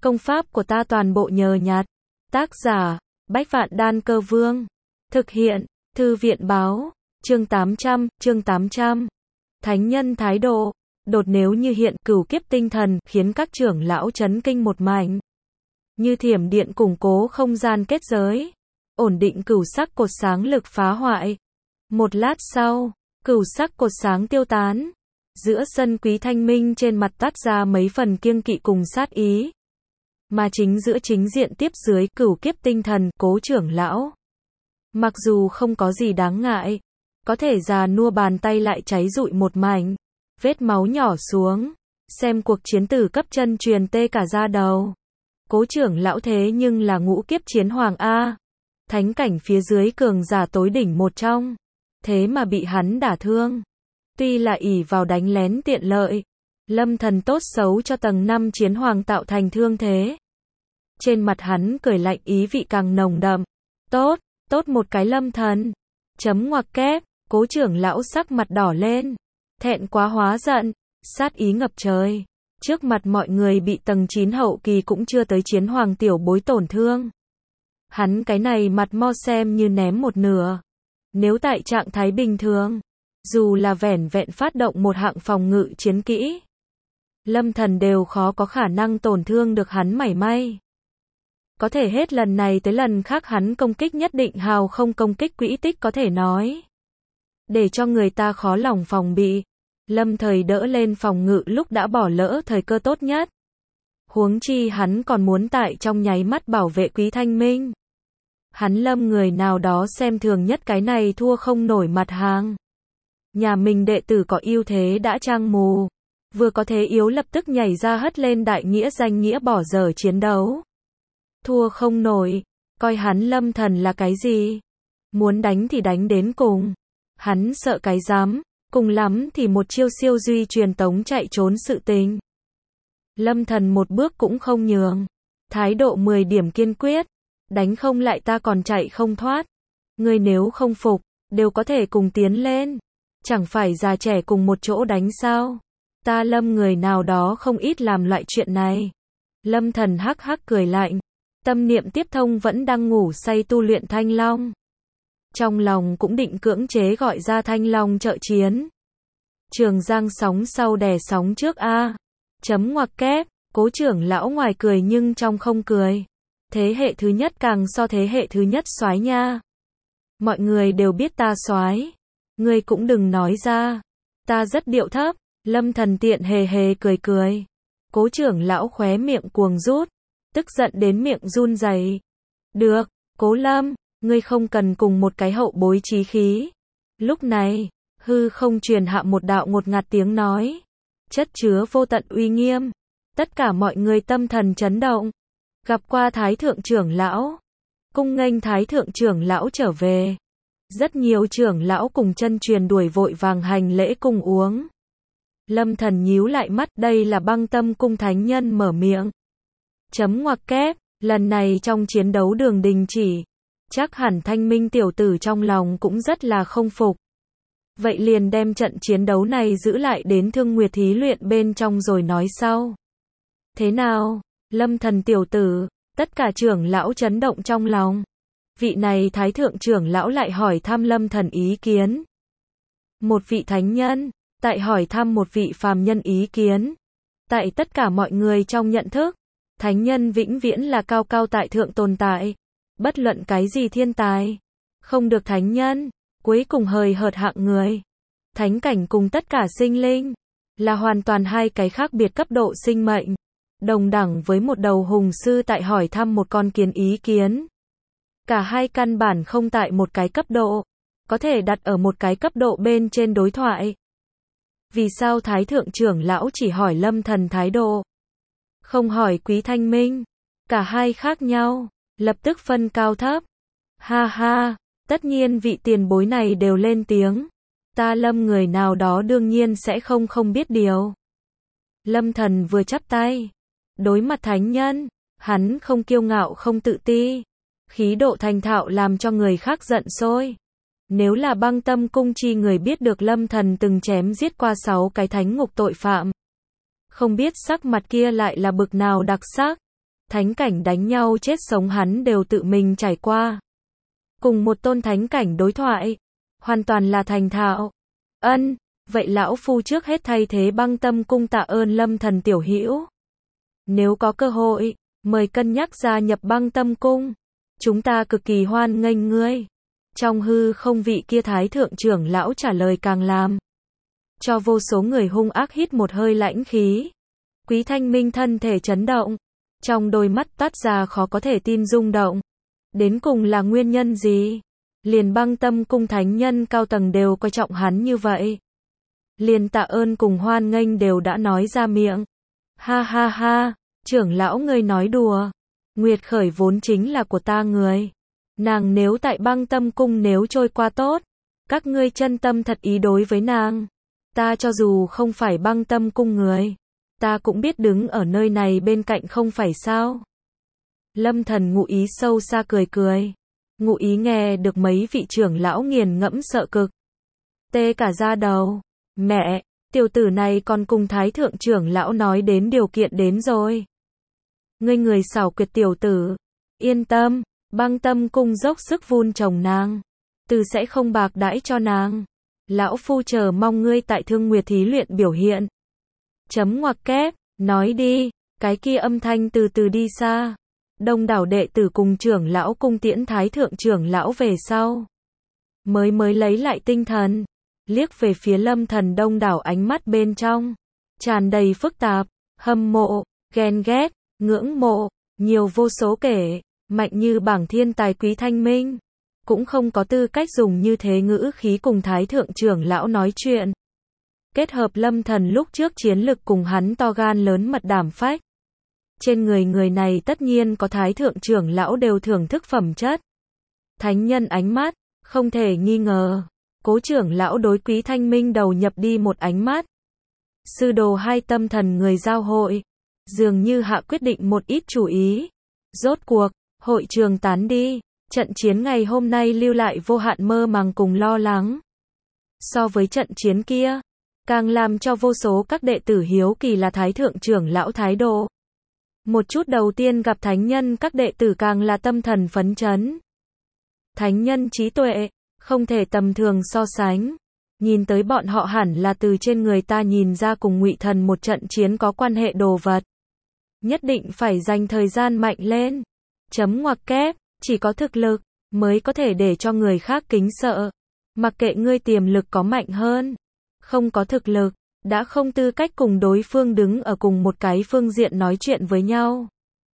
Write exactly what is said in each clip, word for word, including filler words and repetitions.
Công pháp của ta toàn bộ nhờ nhặt. Tác giả, Bách Vạn Đan Cơ Vương. Thực hiện, Thư viện Báo. Chương tám trăm, chương tám trăm. Thánh nhân thái độ. Đột nếu như hiện cửu kiếp tinh thần, khiến các trưởng lão chấn kinh một mảnh. Như thiểm điện củng cố không gian kết giới. Ổn định cửu sắc cột sáng lực phá hoại. Một lát sau, cửu sắc cột sáng tiêu tán. Giữa sân Quý Thanh Minh trên mặt toát ra mấy phần kiêng kỵ cùng sát ý. Mà chính giữa chính diện tiếp dưới cửu kiếp tinh thần, Cố trưởng lão. Mặc dù không có gì đáng ngại, có thể già nua bàn tay lại cháy rụi một mảnh, vết máu nhỏ xuống, xem cuộc chiến tử cấp chân truyền tê cả da đầu. Cố trưởng lão thế nhưng là ngũ kiếp chiến hoàng A. Thánh cảnh phía dưới cường giả tối đỉnh một trong. Thế mà bị hắn đả thương. Tuy là ỷ vào đánh lén tiện lợi, lâm thần tốt xấu cho tầng năm chiến hoàng tạo thành thương thế. Trên mặt hắn cười lạnh ý vị càng nồng đậm. Tốt, tốt một cái lâm thần. Chấm ngoặc kép, Cố trưởng lão sắc mặt đỏ lên. Thẹn quá hóa giận, sát ý ngập trời. Trước mặt mọi người bị tầng chín hậu kỳ cũng chưa tới chiến hoàng tiểu bối tổn thương. Hắn cái này mặt mo xem như ném một nửa. Nếu tại trạng thái bình thường, dù là vẻn vẹn phát động một hạng phòng ngự chiến kỹ, lâm thần đều khó có khả năng tổn thương được hắn mảy may. Có thể hết lần này tới lần khác hắn công kích nhất định hào không công kích quỹ tích có thể nói. Để cho người ta khó lòng phòng bị. Lâm thời đỡ lên phòng ngự lúc đã bỏ lỡ thời cơ tốt nhất. Huống chi hắn còn muốn tại trong nháy mắt bảo vệ Quý Thanh Minh. Hắn lâm người nào đó xem thường nhất cái này thua không nổi mặt hàng. Nhà mình đệ tử có ưu thế đã trang mù. Vừa có thế yếu lập tức nhảy ra hất lên đại nghĩa danh nghĩa bỏ dở chiến đấu. Thua không nổi, coi hắn lâm thần là cái gì? Muốn đánh thì đánh đến cùng. Hắn sợ cái dám, cùng lắm thì một chiêu siêu duy truyền tống chạy trốn sự tình. Lâm thần một bước cũng không nhường. Thái độ mười điểm kiên quyết. Đánh không lại ta còn chạy không thoát. Ngươi nếu không phục, đều có thể cùng tiến lên. Chẳng phải già trẻ cùng một chỗ đánh sao? Ta lâm người nào đó không ít làm loại chuyện này. Lâm thần hắc hắc cười lạnh. Tâm niệm tiếp thông vẫn đang ngủ say tu luyện Thanh Long. Trong lòng cũng định cưỡng chế gọi ra Thanh Long trợ chiến. Trường Giang sóng sau đè sóng trước a. Chấm ngoặc kép, Cố trưởng lão ngoài cười nhưng trong không cười. Thế hệ thứ nhất càng so thế hệ thứ nhất soái nha. Mọi người đều biết ta soái. Ngươi cũng đừng nói ra. Ta rất điệu thấp. Lâm thần tiện hề hề cười cười. Cố trưởng lão khóe miệng cuồng rút. Tức giận đến miệng run rẩy. Được, Cố Lâm, ngươi không cần cùng một cái hậu bối chí khí. Lúc này, hư không truyền hạ một đạo ngột ngạt tiếng nói. Chất chứa vô tận uy nghiêm. Tất cả mọi người tâm thần chấn động. Gặp qua Thái thượng trưởng lão. Cung nghênh Thái thượng trưởng lão trở về. Rất nhiều trưởng lão cùng chân truyền đuổi vội vàng hành lễ cùng uống. Lâm thần nhíu lại mắt, đây là Băng Tâm cung thánh nhân mở miệng. Chấm ngoặc kép, lần này trong chiến đấu đường đình chỉ. Chắc hẳn Thanh Minh tiểu tử trong lòng cũng rất là không phục. Vậy liền đem trận chiến đấu này giữ lại đến Thương Nguyệt thí luyện bên trong rồi nói sau. Thế nào, Lâm thần tiểu tử? Tất cả trưởng lão chấn động trong lòng. Vị này Thái thượng trưởng lão lại hỏi thăm Lâm thần ý kiến. Một vị thánh nhân, tại hỏi thăm một vị phàm nhân ý kiến. Tại tất cả mọi người trong nhận thức, thánh nhân vĩnh viễn là cao cao tại thượng tồn tại. Bất luận cái gì thiên tài, không được thánh nhân, cuối cùng hời hợt hạng người. Thánh cảnh cùng tất cả sinh linh, là hoàn toàn hai cái khác biệt cấp độ sinh mệnh. Đồng đẳng với một đầu hùng sư tại hỏi thăm một con kiến ý kiến. Cả hai căn bản không tại một cái cấp độ, có thể đặt ở một cái cấp độ bên trên đối thoại. Vì sao Thái thượng trưởng lão chỉ hỏi Lâm thần thái độ, không hỏi Quý Thanh Minh? Cả hai khác nhau, lập tức phân cao thấp. Ha ha, tất nhiên vị tiền bối này đều lên tiếng. Ta Lâm người nào đó đương nhiên sẽ không không biết điều. Lâm thần vừa chắp tay, đối mặt thánh nhân, hắn không kiêu ngạo không tự ti. Khí độ thành thạo làm cho người khác giận sôi. Nếu là Băng Tâm cung chi người biết được Lâm thần từng chém giết qua sáu cái thánh ngục tội phạm, không biết sắc mặt kia lại là bực nào đặc sắc. Thánh cảnh đánh nhau chết sống hắn đều tự mình trải qua. Cùng một tôn thánh cảnh đối thoại, hoàn toàn là thành thạo. Ân, vậy lão phu trước hết thay thế Băng Tâm cung tạ ơn Lâm Thần tiểu hữu. Nếu có cơ hội, mời cân nhắc gia nhập Băng Tâm cung. Chúng ta cực kỳ hoan nghênh ngươi. Trong hư không vị kia thái thượng trưởng lão trả lời càng làm cho vô số người hung ác hít một hơi lãnh khí. Quý Thanh Minh thân thể chấn động, trong đôi mắt toát ra khó có thể tin rung động. Đến cùng là nguyên nhân gì? Liền Băng Tâm cung thánh nhân cao tầng đều coi trọng hắn như vậy. Liền tạ ơn cùng hoan nghênh đều đã nói ra miệng. Ha ha ha, trưởng lão ngươi nói đùa. Nguyệt Khởi vốn chính là của ta người. Nàng nếu tại Băng Tâm cung nếu trôi qua tốt, các ngươi chân tâm thật ý đối với nàng. Ta cho dù không phải Băng Tâm cung người, ta cũng biết đứng ở nơi này bên cạnh không phải sao. Lâm Thần ngụ ý sâu xa cười cười. Ngụ ý nghe được mấy vị trưởng lão nghiền ngẫm sợ cực. Tê cả da đầu. Mẹ, tiểu tử này còn cùng thái thượng trưởng lão nói đến điều kiện đến rồi. Ngươi người xảo quyệt tiểu tử. Yên tâm, Băng Tâm cung dốc sức vun trồng nàng. Từ sẽ không bạc đãi cho nàng. Lão phu chờ mong ngươi tại Thương Nguyệt thí luyện biểu hiện. Chấm ngoặc kép, nói đi, cái kia âm thanh từ từ đi xa. Đông đảo đệ tử cùng trưởng lão cung tiễn thái thượng trưởng lão về sau. Mới mới lấy lại tinh thần. Liếc về phía Lâm Thần đông đảo ánh mắt bên trong. Tràn đầy phức tạp, hâm mộ, ghen ghét, ngưỡng mộ, nhiều vô số kể, mạnh như bảng thiên tài Quý Thanh Minh. Cũng không có tư cách dùng như thế ngữ khí cùng thái thượng trưởng lão nói chuyện. Kết hợp Lâm Thần lúc trước chiến lực cùng hắn to gan lớn mật đảm phách. Trên người người này tất nhiên có thái thượng trưởng lão đều thưởng thức phẩm chất. Thánh nhân ánh mắt, không thể nghi ngờ. Cố trưởng lão đối Quý Thanh Minh đầu nhập đi một ánh mắt. Sư đồ hai tâm thần người giao hội. Dường như hạ quyết định một ít chủ ý. Rốt cuộc, hội trường tán đi. Trận chiến ngày hôm nay lưu lại vô hạn mơ màng cùng lo lắng. So với trận chiến kia, càng làm cho vô số các đệ tử hiếu kỳ là thái thượng trưởng lão thái độ. Một chút đầu tiên gặp thánh nhân các đệ tử càng là tâm thần phấn chấn. Thánh nhân trí tuệ, không thể tầm thường so sánh. Nhìn tới bọn họ hẳn là từ trên người ta nhìn ra cùng Ngụy Thần một trận chiến có quan hệ đồ vật. Nhất định phải dành thời gian mạnh lên. Chấm ngoặc kép, chỉ có thực lực mới có thể để cho người khác kính sợ. Mặc kệ ngươi tiềm lực có mạnh hơn, không có thực lực, đã không tư cách cùng đối phương đứng ở cùng một cái phương diện nói chuyện với nhau.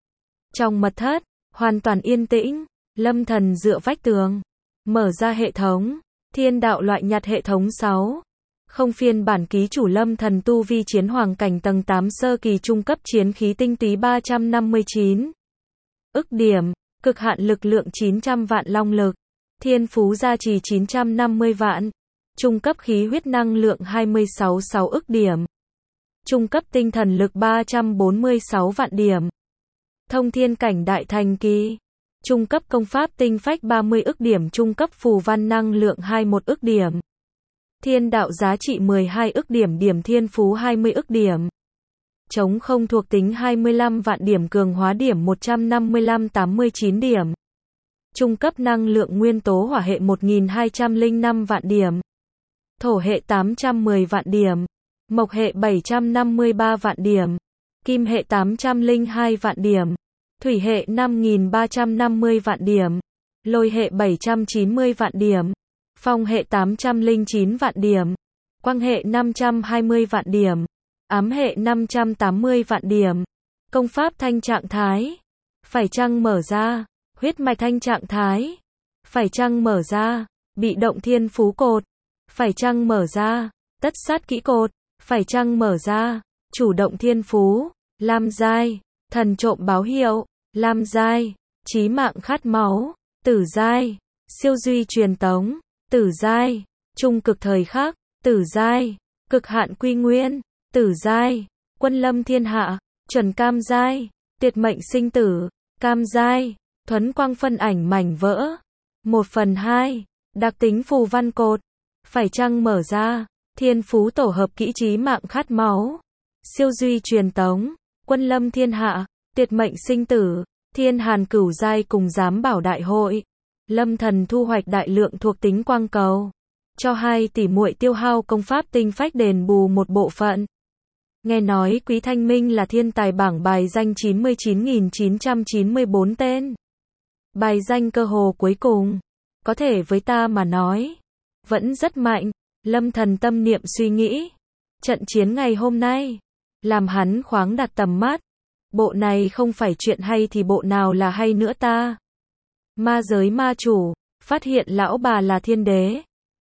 Trong mật thất, hoàn toàn yên tĩnh, Lâm Thần dựa vách tường, mở ra hệ thống, thiên đạo loại nhặt hệ thống sáu. Không phiên bản ký chủ Lâm Thần tu vi chiến hoàng cảnh tầng tám sơ kỳ trung cấp chiến khí tinh túy ba trăm năm mươi chín. Ức điểm, cực hạn lực lượng chín trăm vạn long lực, thiên phú gia trì chín trăm năm mươi vạn. Trung cấp khí huyết năng lượng hai mươi sáu phẩy sáu ức điểm. Trung cấp tinh thần lực ba trăm bốn mươi sáu vạn điểm. Thông thiên cảnh đại thành kỳ. Trung cấp công pháp tinh phách ba mươi ức điểm. Trung cấp phù văn năng lượng hai mươi mốt ức điểm. Thiên đạo giá trị mười hai ức điểm. Điểm thiên phú hai mươi ức điểm. Chống không thuộc tính hai mươi lăm vạn điểm. Cường hóa điểm một trăm năm mươi lăm tám mươi chín điểm. Trung cấp năng lượng nguyên tố hỏa hệ một nghìn hai trăm lẻ năm vạn điểm. Thổ hệ tám trăm mười vạn điểm. Mộc hệ bảy trăm năm mươi ba vạn điểm. Kim hệ tám trăm lẻ hai vạn điểm. Thủy hệ năm nghìn ba trăm năm mươi vạn điểm. Lôi hệ bảy trăm chín mươi vạn điểm. Phong hệ tám trăm lẻ chín vạn điểm. Quang hệ năm trăm hai mươi vạn điểm. Ám hệ năm trăm tám mươi vạn điểm. Công pháp thanh trạng thái. Phải chăng mở ra. Huyết mạch thanh trạng thái. Phải chăng mở ra. Bị động thiên phú cột. Phải chăng mở ra. Tất sát kỹ cột. Phải chăng mở ra. Chủ động thiên phú. Lam giai. Thần trộm báo hiệu. Lam giai. Chí mạng khát máu. Tử giai. Siêu duy truyền tống. Tử giai. Trung cực thời khắc. Tử giai. Cực hạn quy nguyên. Tử giai. Quân lâm thiên hạ. Chuẩn cam giai. Tuyệt mệnh sinh tử. Cam giai. Thuấn quang phân ảnh mảnh vỡ. một phần hai. Đặc tính phù văn cột. Phải chăng mở ra. Thiên phú tổ hợp kỹ chí mạng khát máu. Siêu duy truyền tống. Quân lâm thiên hạ. Tuyệt mệnh sinh tử, thiên hàn cửu giai cùng giám bảo đại hội. Lâm Thần thu hoạch đại lượng thuộc tính quang cầu. Cho hai tỷ muội tiêu hao công pháp tinh phách đền bù một bộ phận. Nghe nói Quý Thanh Minh là thiên tài bảng bài danh chín mươi chín nghìn chín trăm chín mươi bốn tên. Bài danh cơ hồ cuối cùng. Có thể với ta mà nói. Vẫn rất mạnh. Lâm Thần tâm niệm suy nghĩ. Trận chiến ngày hôm nay. Làm hắn khoáng đặt tầm mắt. Bộ này không phải chuyện hay thì bộ nào là hay nữa ta. Ma giới ma chủ. Phát hiện lão bà là thiên đế.